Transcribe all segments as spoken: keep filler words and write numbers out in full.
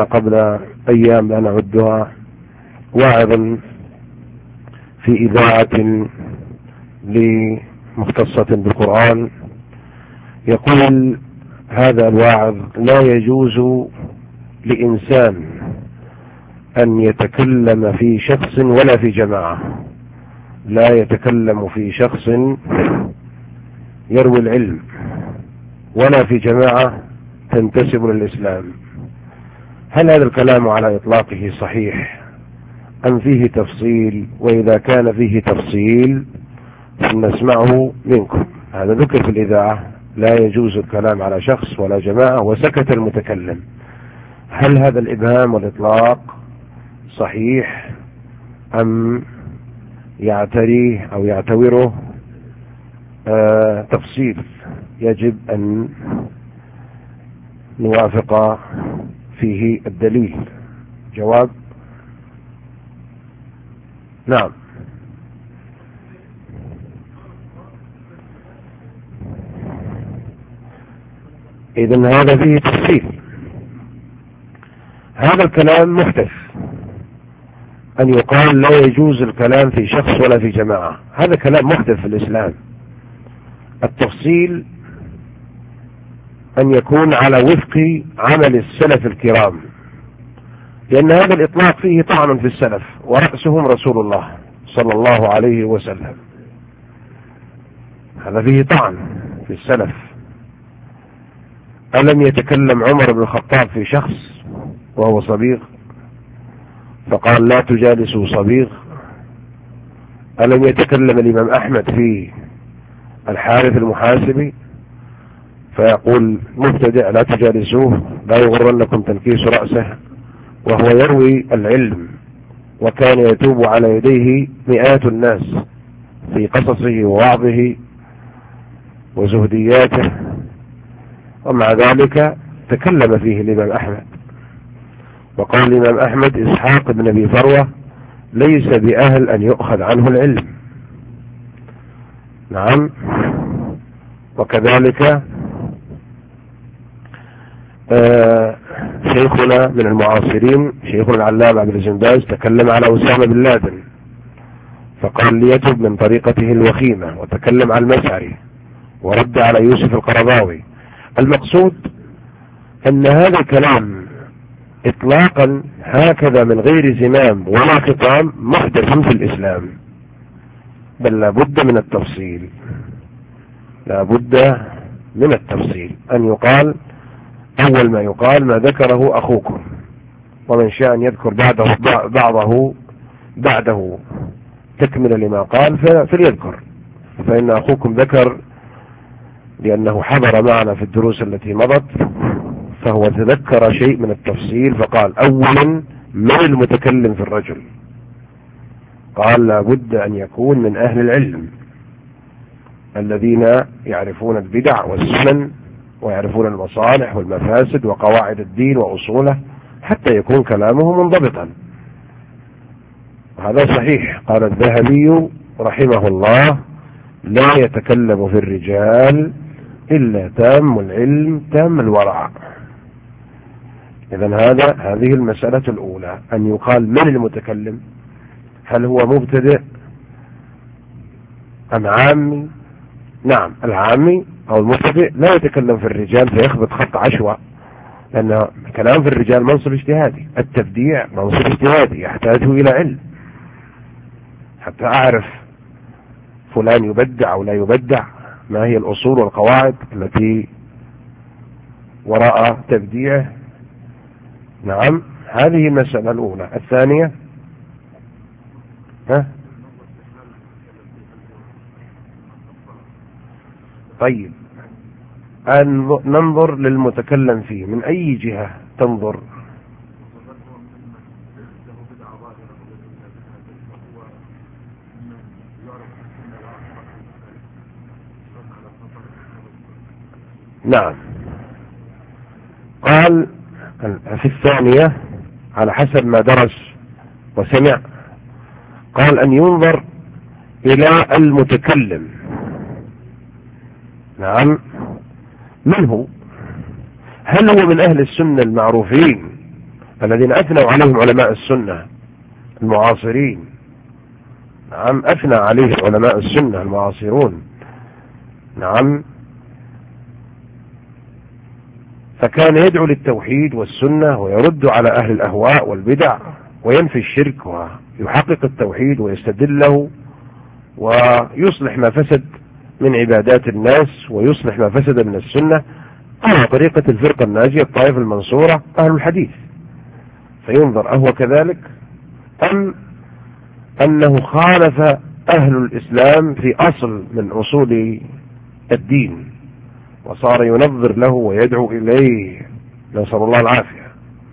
قبل أيام لا نعدها واعظ في إذاعة مختصة بالقرآن، يقول هذا الواعظ: لا يجوز لإنسان أن يتكلم في شخص ولا في جماعة، لا يتكلم في شخص يروي العلم ولا في جماعة تنتسب للإسلام. هل هذا الكلام على إطلاقه صحيح أم فيه تفصيل؟ وإذا كان فيه تفصيل فنسمعه منكم. هذا ذكر في الإذاعة: لا يجوز الكلام على شخص ولا جماعة، وسكت المتكلم. هل هذا الإبهام والإطلاق صحيح أم يعتريه أو يعتبره آه تفصيل يجب أن نوافق فيه الدليل؟ جواب: نعم. إذن هذا فيه تفصيل. هذا الكلام محدث، أن يقال لا يجوز الكلام في شخص ولا في جماعة، هذا كلام محدث في الإسلام. التفصيل أن يكون على وفق عمل السلف الكرام، لأن هذا الإطلاق فيه طعن في السلف ورأسهم رسول الله صلى الله عليه وسلم. هذا فيه طعن في السلف. ألم يتكلم عمر بن الخطاب في شخص وهو صبيغ فقال: لا تجالسوا صبيغ؟ ألم يتكلم الإمام أحمد في الحارث المحاسبي فيقول: مبتدع لا تجالسوه لا يغرنكم تنكيس رأسه، وهو يروي العلم وكان يتوب على يديه مئات الناس في قصصه ووعظه وزهدياته، ومع ذلك تكلم فيه الإمام أحمد وقال الإمام أحمد: إسحاق بن أبي فروة ليس بأهل أن يؤخذ عنه العلم. نعم. وكذلك آه شيخنا من المعاصرين شيخنا العلامة عبد العزيز بن باز تكلم على أسامة بن لادن فقال: ليتب من طريقته الوخيمة، وتكلم على المسعري ورد على يوسف القرضاوي. المقصود أن هذا الكلام إطلاقا هكذا من غير زمام ولا خطام محدث في الإسلام، بل لابد من التفصيل، لابد من التفصيل. أن يقال أول ما يقال: ما ذكره أخوكم، ومن شاء أن يذكر بعده بعضه بعده تكمل لما قال فليذكر، فإن أخوكم ذكر لأنه حضر معنا في الدروس التي مضت، فهو تذكر شيء من التفصيل فقال: أولا من المتكلم في الرجل؟ قال: لابد أن يكون من أهل العلم الذين يعرفون البدع والسنن ويعرفون المصالح والمفاسد وقواعد الدين وأصوله، حتى يكون كلامه منضبطا. هذا صحيح. قال الذهبي رحمه الله: لا يتكلم في الرجال إلا تام العلم تام الورع. إذن هذا هذه المسألة الأولى، أن يقال من المتكلم، هل هو مبتدئ أم عامي؟ نعم، العامي أو المبتدئ لا يتكلم في الرجال فيخبط خط عشوة، لأن كلام في الرجال منصب اجتهادي، التبديع منصب اجتهادي يحتاج إلى علم حتى أعرف فلان يبدع أو لا يبدع، ما هي الأصول والقواعد التي وراء تبديعه. نعم، هذه المسألة الأولى. الثانية، ها؟ طيب، أن ننظر للمتكلم فيه من أي جهة تنظر؟ نعم، قال في الثانية على حسب ما درس وسمع، قال أن ينظر إلى المتكلم. نعم، من هو؟ هل هو من أهل السنة المعروفين الذين أثنوا عليهم علماء السنة المعاصرين. نعم، أثنى عليه علماء السنة المعاصرون. نعم، فكان يدعو للتوحيد والسنة ويرد على أهل الأهواء والبدع وينفي الشرك ويحقق التوحيد ويستدل له ويصلح ما فسد من عبادات الناس ويصلح ما فسد من السنة على طريقة الفرقة الناجية الطائفة المنصورة أهل الحديث. فينظر أهو كذلك أم أنه خالف أهل الإسلام في أصل من أصول الدين وصار ينظر له ويدعو إليه، نسأل الله العافية.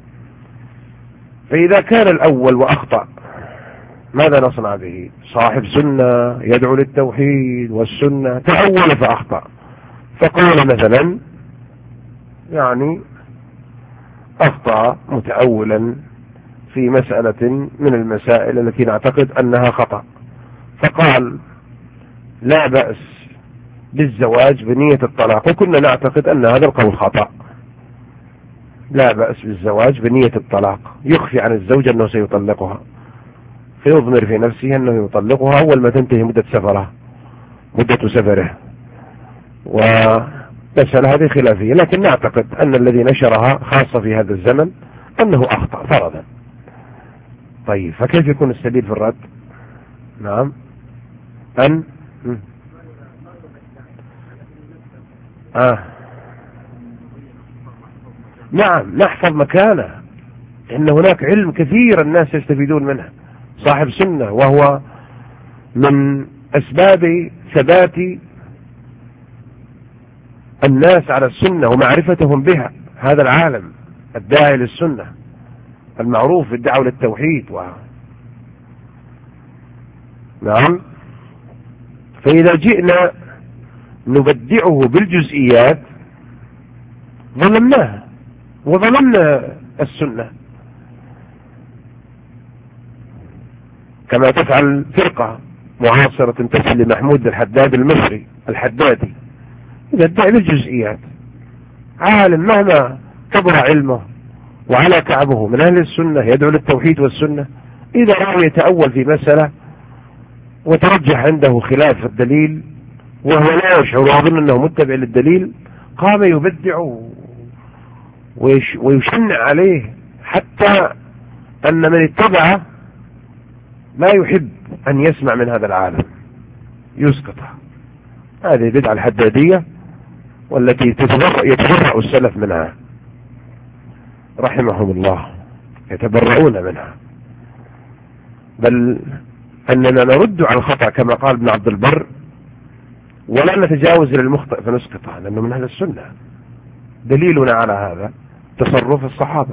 فإذا كان الأول وأخطأ ماذا نصنع به؟ صاحب سنة يدعو للتوحيد والسنة تأول فأخطأ، فقال مثلا يعني أخطأ متأولا في مسألة من المسائل التي نعتقد أنها خطأ، فقال لا بأس بالزواج بنية الطلاق، وكنا نعتقد أن هذا القول خطأ. لا بأس بالزواج بنية الطلاق، يخفي عن الزوج أنه سيطلقها، فيضمر في نفسه أنه يطلقها أول ما تنتهي مدة سفره مدة سفره ومسألة هذه خلافية، لكن نعتقد أن الذي نشرها خاصة في هذا الزمن أنه أخطأ فرضا. طيب، فكيف يكون السبيل في الرد؟ نعم، أن آه. نعم، نحفظ مكانه، إن هناك علم كثير الناس يستفيدون منه، صاحب سنة، وهو من أسباب ثبات الناس على السنة ومعرفتهم بها، هذا العالم الداعي للسنة المعروف بالدعوة للتوحيد و... نعم. فإذا جئنا نبدعه بالجزئيات ظلمناه وظلمنا السنة، كما تفعل فرقة معاصرة تنتسب لمحمود الحداد المصري الحدادي، إذا ادعي بالجزئيات، عالم مهما كبر علمه وعلى كعبه من أهل السنة يدعو للتوحيد والسنة، إذا رأى يتأول في مسألة وترجح عنده خلاف الدليل وهو لا يشعر ويظن أنه متبع للدليل، قام يبدع ويشنع عليه حتى أن من اتبعه لا يحب أن يسمع من هذا العالم، يسقطها. هذه بدعة الحدادية والتي يتبرأ السلف منها رحمهم الله، يتبرؤون منها، بل أننا نرد على الخطأ كما قال ابن عبد البر ولا نتجاوز إلى المخطئ فنسقطه، لأنه من أهل السنة. دليلنا على هذا تصرف الصحابة،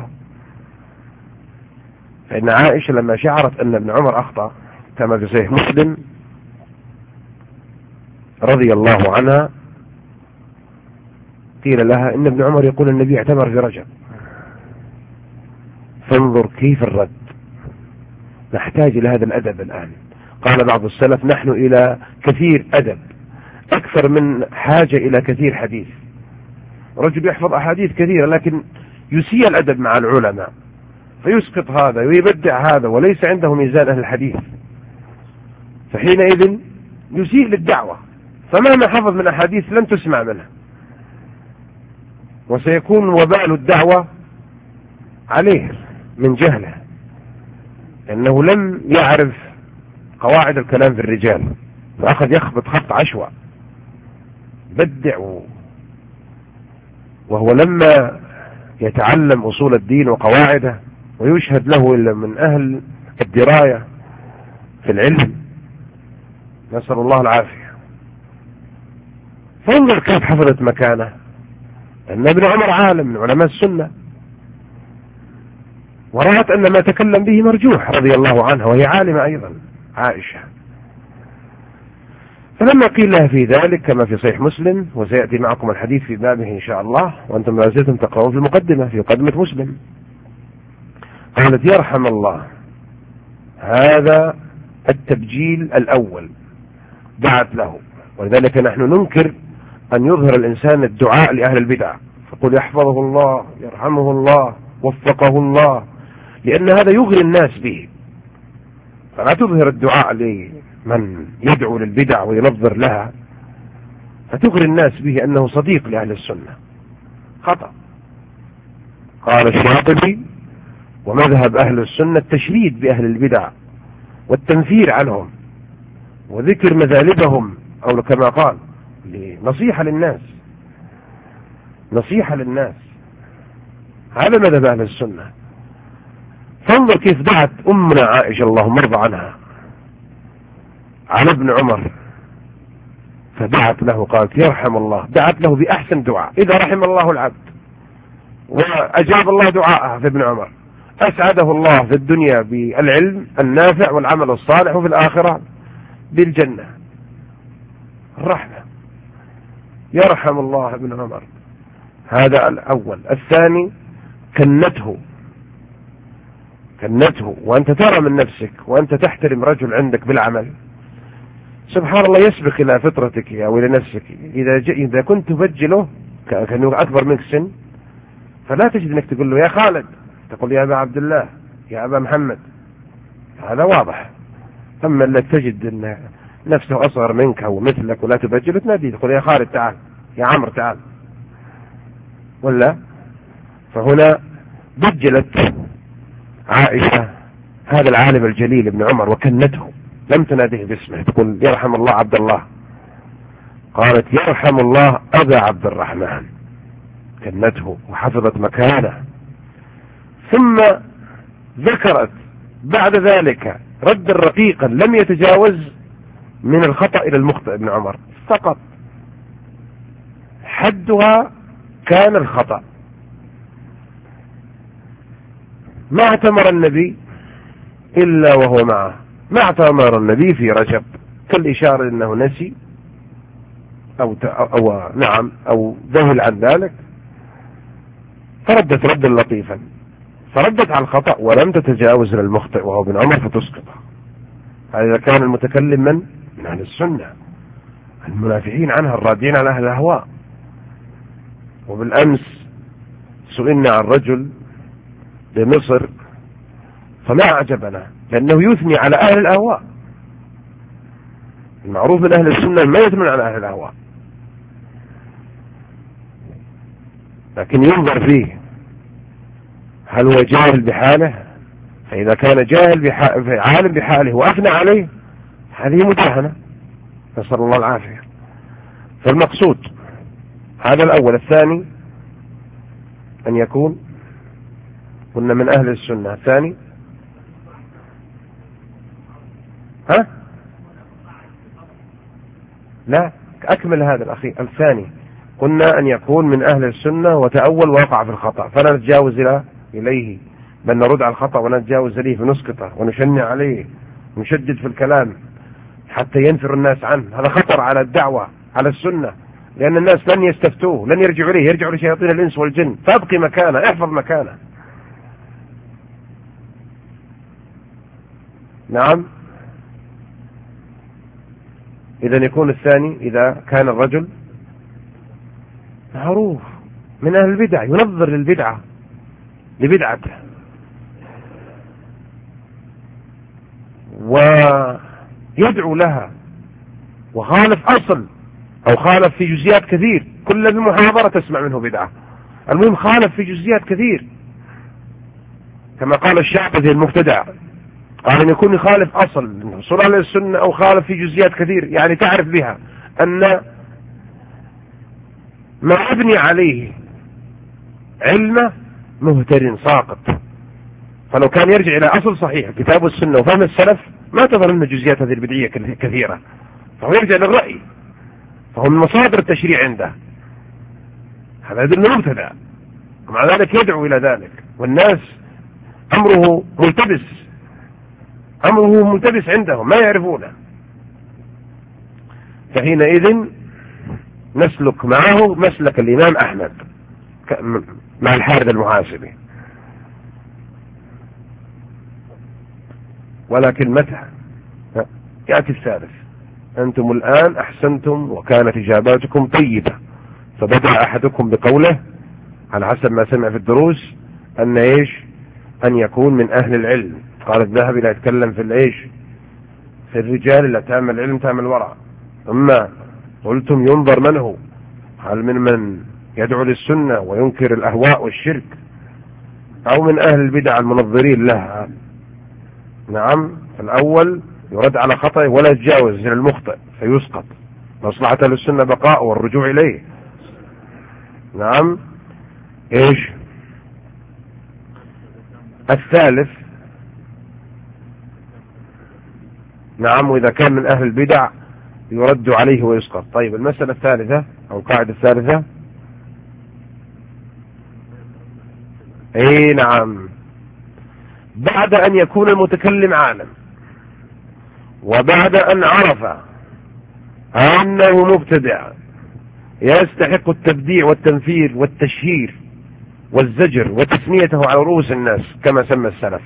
فإن عائشة لما شعرت أن ابن عمر أخطأ كما في صحيح مسلم رضي الله عنها، قيل لها إن ابن عمر يقول النبي اعتمر في رجب، فانظر كيف الرد. نحتاج إلى هذا الأدب الآن. قال بعض السلف نحن إلى كثير أدب أكثر من حاجة إلى كثير حديث. رجل يحفظ أحاديث كثيرة لكن يسيء الأدب مع العلماء، فيسقط هذا ويبدع هذا وليس عنده ميزان أهل الحديث، فحينئذ يسيء للدعوة، فمهما حفظ من أحاديث لن تسمع منه، وسيكون وبال الدعوة عليه من جهله، لأنه لم يعرف قواعد الكلام في الرجال، فأخذ يخبط خط عشوى بدع، وهو لما يتعلم أصول الدين وقواعده ويشهد له إلا من أهل الدراية في العلم، نسأل الله العافية. فانظر كيف حفظت مكانه، أن ابن عمر عالم من علماء السنة، ورأت أن ما تكلم به مرجوح رضي الله عنها، وهي عالمة أيضا عائشة. فلما قيل لها في ذلك كما في صحيح مسلم، وسيأتي معكم الحديث في بابه إن شاء الله وأنتم ما زلتم تقرؤون في المقدمة في مقدمة مسلم، قالت يرحم الله، هذا التبجيل الأول دعت له. ولذلك نحن ننكر أن يظهر الإنسان الدعاء لأهل البدع، فقل يحفظه الله يرحمه الله وفقه الله، لأن هذا يغري الناس به. فلا تظهر الدعاء لمن يدعو للبدع وينظر لها فتغري الناس به أنه صديق لأهل السنة، خطأ. قال الشاطبي: ومذهب أهل السنة التشريد بأهل البدع والتنفير عنهم وذكر مذالبهم، أو كما قال نصيحة للناس، نصيحة للناس. هذا مذهب أهل السنة. فانظر كيف دعت أمنا عائشة اللهم ارضى عنها على ابن عمر، فدعت له، قالت: يرحم الله، دعت له بأحسن دعاء: إذا رحم الله العبد وأجاب الله دعاءها في ابن عمر أسعده الله في الدنيا بالعلم النافع والعمل الصالح، وفي الآخرة بالجنة. الرحمة. يرحم الله ابن عمر. هذا الأول. الثاني: كنته كنته وأنت ترى من نفسك وأنت تحترم رجل عندك بالعمل، سبحان الله، يسبق إلى فطرتك أو إلى نفسك. إذا, إذا كنت تبجله كأنه أكبر منك سن، فلا تجد أنك تقول له: يا خالد، تقول: يا أبا عبد الله، يا أبا محمد. هذا واضح. أما أنك تجد أن نفسه أصغر منك أو مثلك ولا تبجله، تنادي تقول: يا خالد تعال، يا عمرو تعال، ولا. فهنا بجلت عائشة هذا العالم الجليل ابن عمر وكنته، لم تناديه باسمه، تقول: يرحم الله عبد الله. قالت: يرحم الله أبا عبد الرحمن. كنته وحفظت مكانه. ثم ذكرت بعد ذلك رد رقيقا لم يتجاوز من الخطأ إلى المخطئ ابن عمر فقط، حدها كان الخطأ. ما اعتمر النبي إلا وهو معه، ما اعتمر النبي في رجب، كالإشارة أنه نسي أو, أو نعم أو ذهل عن ذلك، فردت ردا لطيفا، فردت على الخطأ ولم تتجاوز للمخطئ وهو ابن عمر فتسقطه. هذا كان المتكلم من من أهل السنة، المنافعين عنها الرادين على أهل الأهواء. وبالأمس سئلنا عن رجل بمصر فما أعجبنا، لأنه يثني على أهل الأهواء. المعروف من أهل السنة ما يثنون على أهل الأهواء، لكن ينظر فيه هل هو جاهل بحاله، فإذا كان جاهل بحاله عالم بحاله وأثنى عليه هذه مداهنة، نسأل الله العافية. فالمقصود هذا الأول. الثاني أن يكون كنا من أهل السنة. الثاني ها لا أكمل هذا الأخير. الثاني قلنا أن يكون من أهل السنة وتأول ووقع في الخطأ، فلا نتجاوز إليه، بل نرد على الخطأ ونتجاوز إليه فنسقطه ونشنع عليه ونشدد في الكلام حتى ينفر الناس عنه. هذا خطر على الدعوة على السنة، لأن الناس لن يستفتوه، لن يرجعوا إليه، يرجعوا لشياطين الإنس والجن. فابقي مكانه، احفظ مكانه. نعم. إذا يكون الثاني إذا كان الرجل معروف من أهل البدع، ينظر للبدعة لبدعته ويدعو لها، وخالف أصل أو خالف في جزئيات كثير، كل المحاضرة تسمع منه بدعة. المهم خالف في جزئيات كثير، كما قال الشعبي المبتدع، قال أن يكون يخالف أصل صلى على السنة أو خالف في جزئيات كثير، يعني تعرف بها أن ما يبني عليه علمه مهتر ساقط. فلو كان يرجع إلى أصل صحيح كتاب والسنة وفهم السلف ما تظهر منه جزئيات هذه البدعية كثيرة، فهو يرجع للرأي، فهو من مصادر التشريع عنده. هذا يدل مبتدع، ومع ذلك يدعو إلى ذلك، والناس أمره ملتبس، أمره ملتبس عندهم ما يعرفونه. فحينئذ نسلك معه مسلك الإمام أحمد مع الحارث المحاسبي. ولكن متى يأتي الثالث؟ أنتم الآن أحسنتم وكانت إجاباتكم طيبة، فبدأ أحدكم بقوله على حسب ما سمع في الدروس أن إيش أن يكون من أهل العلم. قال الذهبي لا يتكلم في الإيش في الرجال لا تعمل علم تعمل ورع. أما قلتم ينظر من هو، هل من من يدعو للسنة وينكر الأهواء والشرك، أو من أهل البدع المنظرين لها. نعم، الأول يرد على خطأه ولا يتجاوز إلى المخطئ فيسقط، مصلحة للسنة بقاء والرجوع إليه. نعم. إيش الثالث؟ نعم، وإذا كان من أهل البدع يرد عليه ويسقط. طيب المسألة الثالثة أو القاعدة الثالثة؟ اي نعم، بعد ان يكون المتكلم عالم وبعد ان عرف انه مبتدع يستحق التبديع والتنفير والتشهير والزجر وتسميته على رؤوس الناس كما سمى السلف،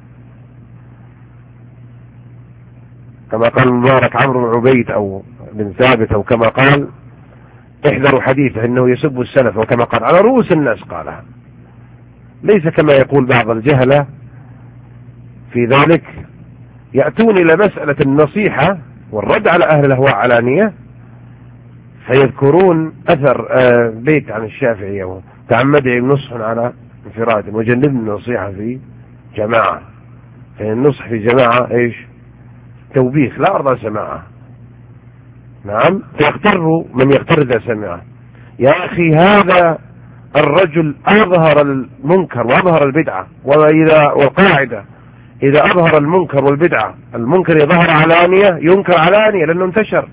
كما قال المبارك عمرو بن عبيد او بن ثابت، او كما قال احذروا حديثه انه يسب السلف، وكما قال على رؤوس الناس قالها، ليس كما يقول بعض الجهلة في ذلك، يأتون إلى مسألة النصيحة والرد على أهل الأهواء علانية فيذكرون أثر بيت عن الشافعي تعمدي نصح على انفراد وجنبني النصيحة في جماعة، فإن النصح في جماعة إيش توبيخ لا أرضى سماعة. نعم، فيغتر من يغتر إذا سمعه. يا أخي هذا الرجل أظهر المنكر وأظهر البدعة، وإذا والقاعدة إذا أظهر المنكر والبدعة، المنكر يظهر علانية ينكر علانية لأنه انتشر.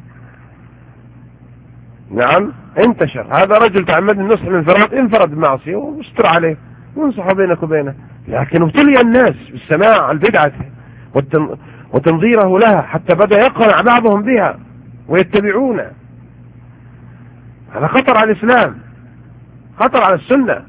نعم انتشر، هذا رجل تعمد النصح الانفراد، انفرد بمعصية واستر عليه وانصح بينك وبينه، لكن ابتلي الناس بالسماع البدعة وتنظيره لها حتى بدأ يقنع بعضهم بها ويتبعونه. هذا خطر على الإسلام، خطر على السنة،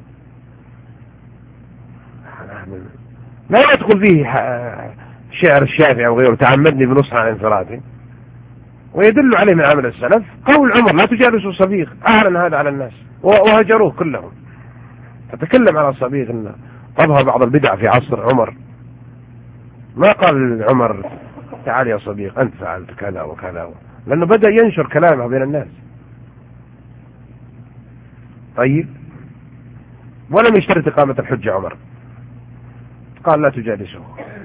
لا يدخل فيه شعر الشافعي وغيره تعمدني بنصح عن انفرادي، ويدل عليه من عمل السلف قول عمر لا تجالسوا صبيغ، أعلن هذا على الناس وهجروه كلهم. تتكلم على الصبيغ انه أظهر بعض البدع في عصر عمر، ما قال عمر تعال يا صبيغ أنت فعلت كذا وكذا، لأنه بدأ ينشر كلامه بين الناس. طيب، ولم يشترط إقامة الحجة عمر، قال لا تجالسه.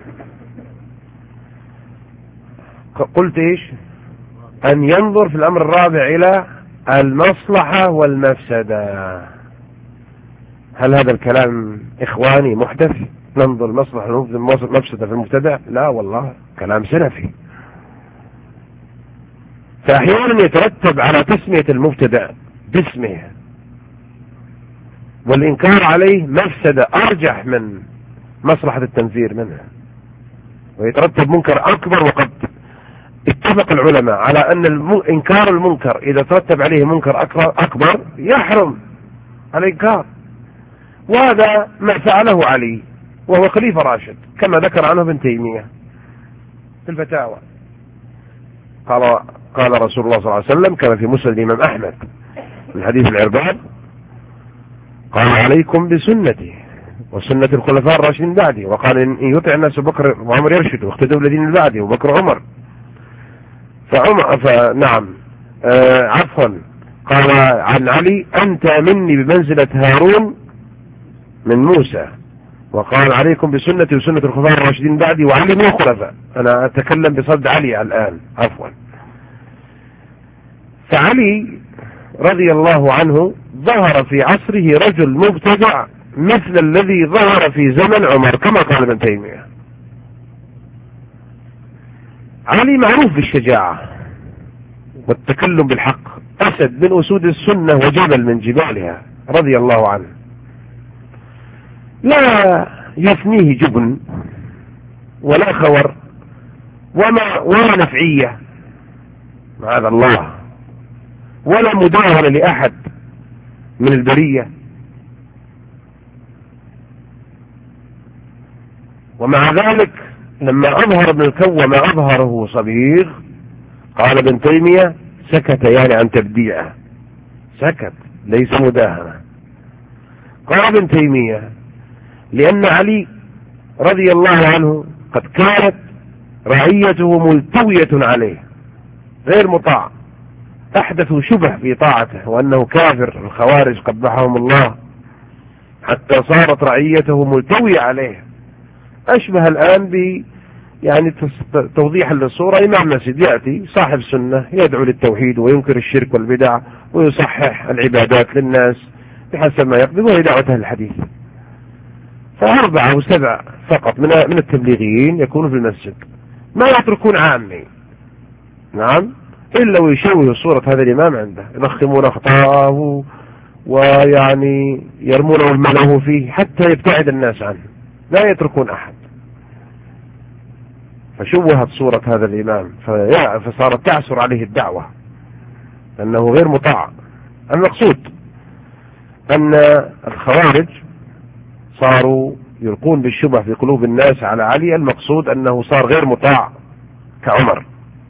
قلت إيش؟ أن ينظر في الأمر الرابع إلى المصلحة والمفسدة. هل هذا الكلام إخواني محدث؟ ننظر المصلحة والمفسدة في المبتدع؟ لا والله، كلام سلفي. فأحيانا يترتب على تسمية المبتدع باسمه والإنكار عليه مفسدة أرجح من مصلحة التنفير منها، ويترتب منكر أكبر. وقد اتفق العلماء على أن إنكار المنكر إذا ترتب عليه منكر أكبر يحرم الإنكار، وهذا ما فعله علي وهو خليفة راشد كما ذكر عنه ابن تيمية في الفتاوى. قال قال رسول الله صلى الله عليه وسلم كما في مسند الإمام أحمد من حديث العرباض قال عليكم بسنتي وسنة الخلفاء الراشدين بعدي، وقال إن يطع الناس بكر وعمر يرشد واختدوا الذين بعدي وبكر عمر. فعمر فنعم آه عفوا قال عن علي أنت مني بمنزلة هارون من موسى، وقال عليكم بسنتي وسنة الخلفاء الراشدين بعدي، وعلي من الخلفاء. أنا أتكلم بصد علي الآن عفوا. فعلي رضي الله عنه ظهر في عصره رجل مبتدع مثل الذي ظهر في زمن عمر كما قال ابن تيمية. علي معروف بالشجاعة والتكلم بالحق، أسد من أسود السنة وجبل من جبالها رضي الله عنه، لا يفنيه جبن ولا خور وما ولا نفعية معاذ الله، ولا مداهنة لأحد من البرية. ومع ذلك لما أظهر ابن الكوى ما أظهره صبيغ قال ابن تيمية سكت يعني عن تبديعه، سكت ليس مداهنة. قال ابن تيمية لأن علي رضي الله عنه قد كانت رعيته ملتوية عليه غير مطاع، أحدثوا شبه في طاعته وأنه كافر، الخوارج قبحهم الله، حتى صارت رعيته ملتوية عليه. أشبه الآن ب يعني توضيحا للصورة، إمام مسجد يأتي صاحب سنة يدعو للتوحيد وينكر الشرك والبدع ويصحح العبادات للناس بحسب ما يقدر، وهي دعوة أهل الحديث. فأربعة أو سبع فقط من من التبليغيين يكونوا في المسجد، ما يتركون عامي، نعم، إلا ويشوهوا صورة هذا الإمام عنده، يضخمون أخطاءه ويعني يرمونه الملوه فيه حتى يبتعد الناس عنه، لا يتركون أحد. فشوهت صورة هذا الإمام فصارت تعسر عليه الدعوة أنه غير مطاع. المقصود أن الخوارج صاروا يلقون بالشبه في قلوب الناس على علي، المقصود أنه صار غير مطاع كعمر.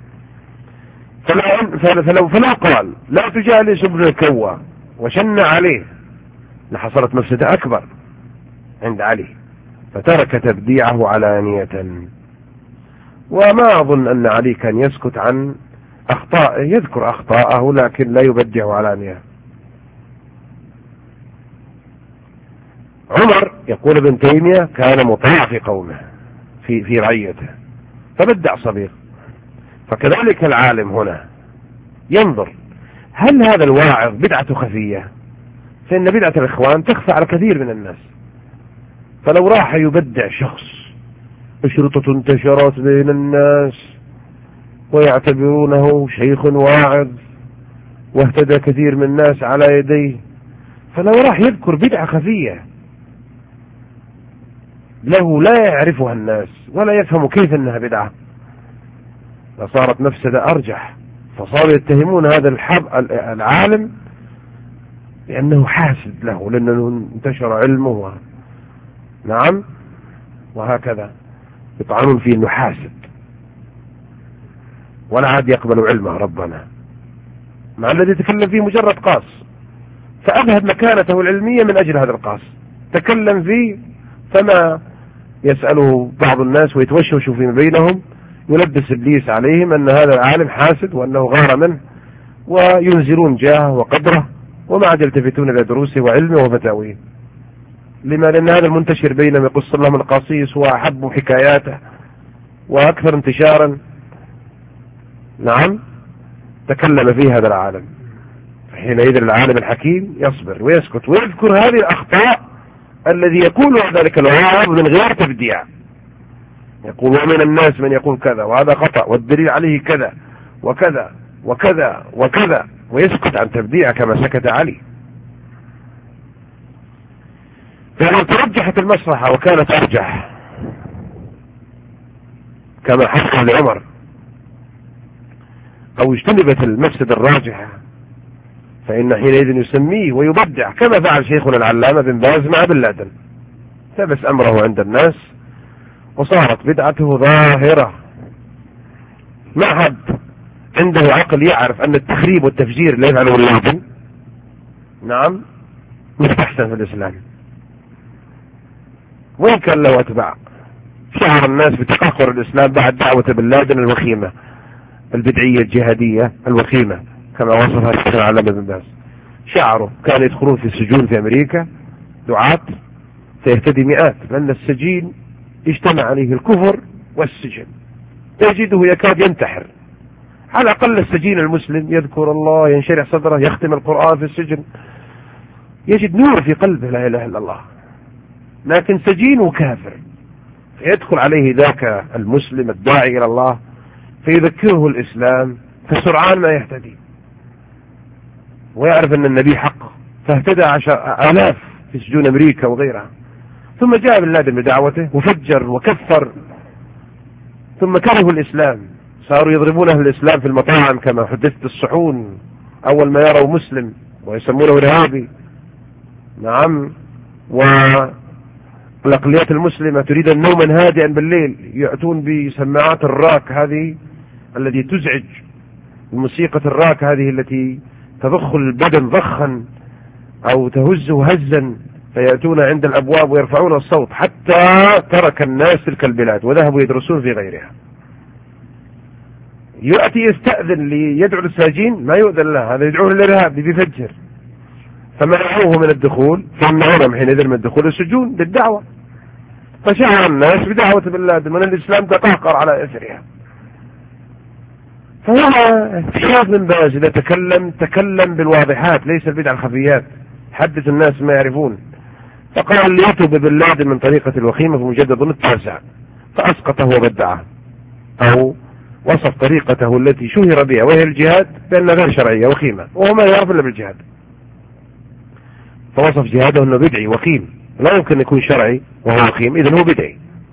فلو فلو قال لا تجالس ابن الكوى وشن عليه لحصلت مفسدة أكبر عند علي، فترك تبديعه علانية. وما أظن أن علي كان يسكت عن أخطاء، يذكر أخطاءه لكن لا يبدع علانية. عمر يقول ابن تيمية كان مطاع في قومه في في رعيته فبدع صبيغ. فكذلك العالم هنا ينظر هل هذا الواعظ بدعته خفية، فإن بدعة الإخوان تخفى على كثير من الناس. فلو راح يبدع شخص أشرطة انتشرت بين الناس ويعتبرونه شيخ واعظ واهتدى كثير من الناس على يديه، فلو راح يذكر بدعة خفية له لا يعرفها الناس ولا يفهم كيف انها بدعة، فصارت مفسدة ارجح. فصاروا يتهمون هذا العالم لانه حاسد له، لانه انتشر علمه، نعم، وهكذا يطعنون فيه انه حاسد ولا عاد يقبل علمه ربنا، مع الذي تكلم فيه مجرد قاص، فأذهب مكانته العلمية من أجل هذا القاص، تكلم فيه فما يسأله بعض الناس ويتوشوشوا فيما بينهم، يلبس إبليس عليهم أن هذا العالم حاسد وأنه غار منه، وينزلون جاهه وقدره وما عاد يلتفتون إلى دروسه وعلمه وفتاويه. لما؟ لأن هذا المنتشر بينهم يقص لهم القصيص وأحب حكاياته وأكثر انتشارا، نعم، تكلم فيه هذا العالم. حينئذ العالم الحكيم يصبر ويسكت ويذكر هذه الأخطاء الذي يقولها ذلك الواعظ من غير تبديع، يقول ومن الناس من يقول كذا وهذا خطأ والدليل عليه كذا وكذا وكذا وكذا، ويسكت عن تبديع كما سكت علي. فلو ترجحت المصلحة وكانت أرجح كما حصل لعمر، أو اجتنبت المفسدة الراجحة، فإن حينئذ يسميه ويبدع كما فعل شيخنا العلامة بن باز مع بن لادن، ثبت أمره عند الناس وصارت بدعته ظاهرة. ما حد عنده عقل يعرف أن التخريب والتفجير اللي يفعله اللادن، نعم، مستحسن في الإسلام، وإن كان له أتباع. شعر الناس بتقهقر الإسلام بعد دعوة بن لادن الوخيمة البدعية الجهادية الوخيمة كما وصفها الشيخ العلامة بن باز. شعروا كانوا يدخلون في السجون في أمريكا دعاة سيهتدي مئات، لأن السجين اجتمع عليه الكفر والسجن، تجده يكاد ينتحر. على الأقل السجين المسلم يذكر الله، ينشرح صدره، يختم القرآن في السجن، يجد نور في قلبه لا إله إلا الله. لكن سجين وكافر فيدخل عليه ذاك المسلم الداعي إلى الله فيذكره الإسلام، فسرعان ما يهتدي ويعرف أن النبي حق، فاهتدى عشر آلاف في سجون أمريكا وغيرها. ثم جاء بن لادن بدعوته وفجر وكفر، ثم كرهوا الإسلام، صاروا يضربون أهل الإسلام في المطاعم كما حدثت الصحون أول ما يروا مسلم ويسمونه إرهابي، نعم. والأقليات المسلمة تريد النوم هادئا بالليل، يأتون بسماعات الراك هذه التي تزعج، الموسيقى الراك هذه التي تضخ البدن ضخا أو تهزه هزا فيأتون عند الأبواب ويرفعون الصوت حتى ترك الناس تلك البلاد وذهبوا يدرسون في غيرها. يأتي يستأذن ليدعو للساجين ما يؤذن له، هذا يدعوه للإرهاب بيفجر، فمنعوه من الدخول، فمنعوهم حينئذ من الدخول السجون بالدعوة. فشعر الناس بدعوة بن لادن من الإسلام تقهقر على إثرها. فهنا الشيخ بن باز إذا تكلم تكلم بالواضحات ليس البدع الخفيات، حدث الناس ما يعرفون. فقال ليتوب بن لادن من طريقة الوخيمة في مجدد التاسع، فأسقطه وبدعه، أو وصف طريقته التي شهر بها وهي الجهاد بأنها غير شرعية وخيمة، وهو ما يعرف إلا بالجهاد، فوصف جهاده أنه بدعي وخيم، لا يمكن يكون شرعي وهو وخيم، إذن هو بدعي.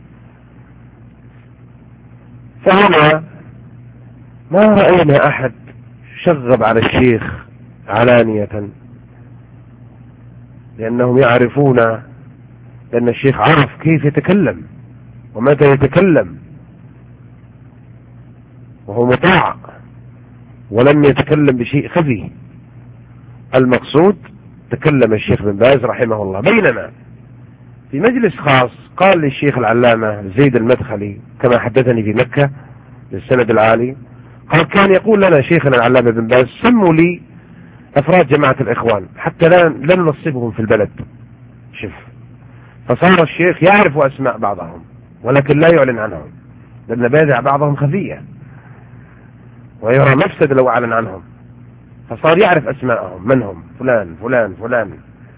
فهنا ما رأينا أحد شغب على الشيخ علانية، لأنهم يعرفون أن الشيخ عرف كيف يتكلم ومتى يتكلم، وهو مطاع ولم يتكلم بشيء خفي. المقصود تكلم الشيخ بن باز رحمه الله. بينما في مجلس خاص قال للشيخ العلامة زيد المدخلي كما حدثني في مكة للسند العالي، قال كان يقول لنا شيخنا العلامة بن باز سموا لي أفراد جماعة الإخوان حتى لا لن نصبهم في البلد. شوف، فصار الشيخ يعرف أسماء بعضهم ولكن لا يعلن عنهم، لأن بادع بعضهم خفية ويرى مفسد لو أعلن عنهم، فصار يعرف أسماءهم من هم، فلان فلان فلان،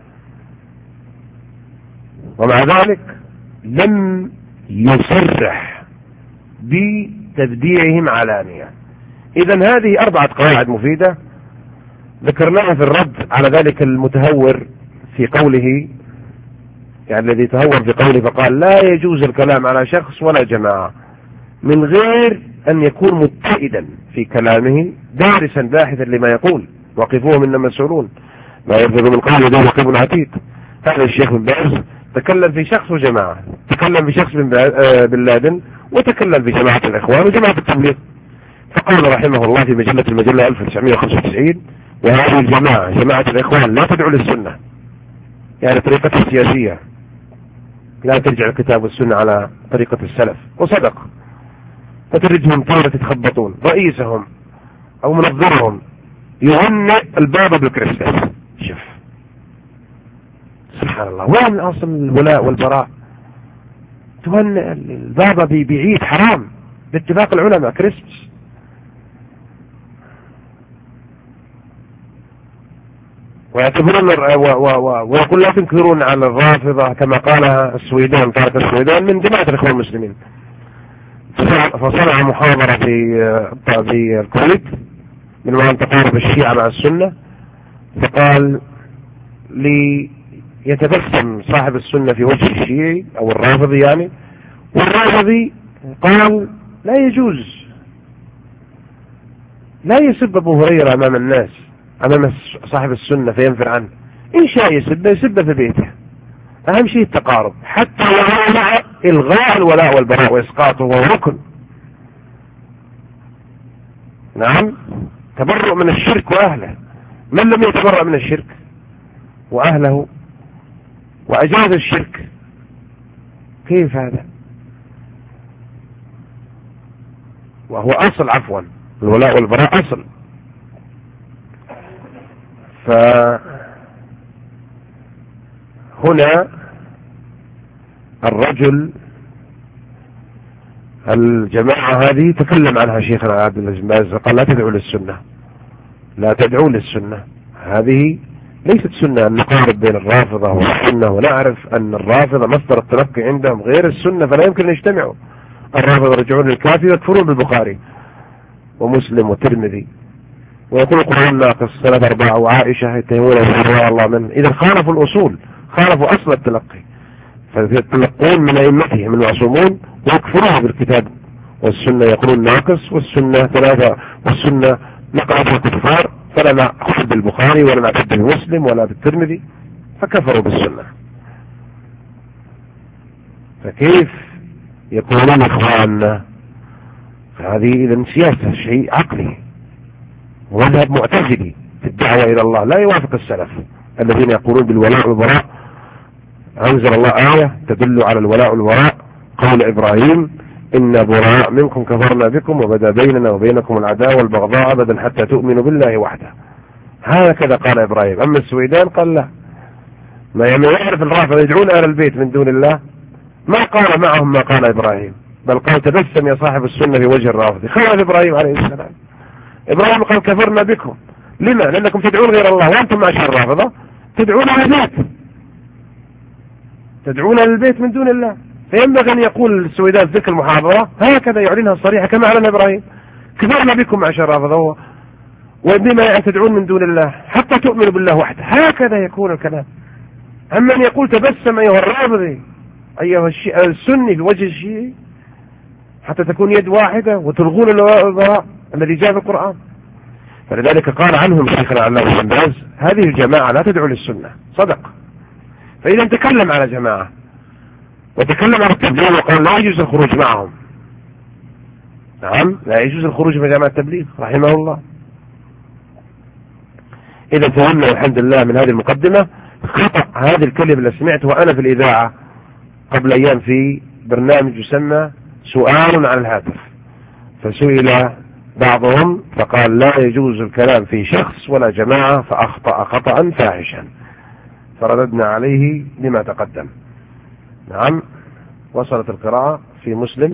ومع ذلك لم يصرح بتبديعهم علانية. إذن هذه أربعة قواعد مفيدة ذكرناها في الرد على ذلك المتهور في قوله، يعني الذي تهور في قوله فقال لا يجوز الكلام على شخص ولا جماعة من غير أن يكون متئدا في كلامه دارسا باحثا لما يقول، وقفوهم إنما مسؤولون ما يلفظ من قول ده وقف عتيد. هذا الشيخ بن باز تكلم في شخص وجماعة، تكلم في شخص بن لادن، وتكلم في جماعة الإخوان وجماعة التبليغ. فقال رحمه الله في مجلة المجلة ألف وتسعمائة وخمسة وتسعين وهذه الجماعة جماعة الإخوان لا تدعو للسنة، يعني طريقة السياسية لا ترجع الكتاب والسنة على طريقة السلف، وصدق. فترجهم طارة يتخبطون، رئيسهم أو منظرهم يهنئ البابا بالكريستاس. شوف سبحان الله، وين أصل الولاء والبراء؟ تهنئ البابا بعيد حرام باتفاق العلماء كريستاس. ويعتبرون ويقول لا تنكرون على الرافضة كما قالها السويدان، طارق السويدان من جماعة الإخوان المسلمين. فصنع محاضرة في في الكويت من وراء تقارب الشيعة مع السنة، فقال ليتبسم صاحب السنة في وجه الشيعي أو الرافضي يعني، والرافضي قال لا يجوز، لا يسب أبو هريرة أمام الناس أمام صاحب السنة فينفر عنه، إن شاء يسب يسب في بيته، أهم شيء التقارب، حتى لو مع إلغاء الولاء والبراء وإسقاطه وهو ركن. نعم، تبرؤ من الشرك وأهله. من لم يتبرأ من الشرك وأهله وأجاز الشرك؟ كيف هذا؟ وهو أصل، عفوا الولاء والبراء أصل. فهنا الرجل الجماعة هذه تكلم عنها شيخنا عبد الله بن باز، قال لا تدعوا للسنة، لا تدعوا للسنة، هذه ليست سنة أن نقارب بين الرافضة والسنة، ونعرف أن الرافضة مصدر التلقي عندهم غير السنة فلا يمكن أن يجتمعوا. الرافضة يرجعون للكافي ويكفرون بالبخاري ومسلم والترمذي، ويقول القرآن ناقص ثلاث أرباع، وعائشة يتهمونها الله منه. إذا خالفوا الأصول، خالفوا أصل التلقي، فيتلقون من أئمتهم المعصومون ويكفرون بالكتاب والسنة، يقولون ناقص والسنة ثلاثة والسنة نقعد الكفار، فلا نأخذ بالبخاري ولا نأخذ بالمسلم ولا بالترمذي، فكفروا بالسنة. فكيف يقولون إخواننا؟ فهذه إذن سياسة، شيء عقلي ومذهب معتزلي في الدعوة إلى الله لا يوافق السلف الذين يقولون بالولاء والبراء أنزل الله آية تدل على الولاء والوراء، قول إبراهيم إن براء منكم كفرنا بكم وبدا بيننا وبينكم العداوة والبغضاء أبدا حتى تؤمنوا بالله وحده. هكذا قال إبراهيم. أما السويدان قال لا، ما يعرف الرافضة يدعون أهل البيت من دون الله، ما قال معهم ما قال إبراهيم، بل قال تبسم يا صاحب السنة في وجه الرافضة. خالف إبراهيم عليه السلام. إبراهيم قال كفرنا بكم، لما؟ لأنكم تدعون غير الله، وأنتم معشر الرافضة تدعون أهل البيت، تدعون أهل البيت من دون الله. فينبغي أن يقول السويدان في ذكر المحاضرة هكذا يعلنها صريحة كما أعلن إبراهيم، كفرنا بكم معشر الرافضة وبما يعني تدعون من دون الله حتى تؤمنوا بالله وحده. هكذا يكون الكلام. أما أن يقول تبسم أيها الرافضي أيها السني في وجه الشيعي حتى تكون يد واحدة وتلغون الوراء الذي جاء في القرآن. فلذلك قال عنهم شيخنا علامة بن باز هذه الجماعة لا تدعو للسنة، صدق. فإذا تكلم على جماعة وتكلم عن التبليغ وقال لا يجوز الخروج معهم، نعم لا يجوز الخروج من جماعة التبليغ رحمه الله. إذا فهمنا الحمد لله من هذه المقدمة خطأ هذه الكلمة اللي سمعتها أنا في الإذاعة قبل أيام في برنامج يسمى سؤال على الهاتف، فسئل بعضهم فقال لا يجوز الكلام في شخص ولا جماعة، فأخطأ خطأ فاحشا، فرددنا عليه لما تقدم. نعم، وصلت القراءة في مسلم.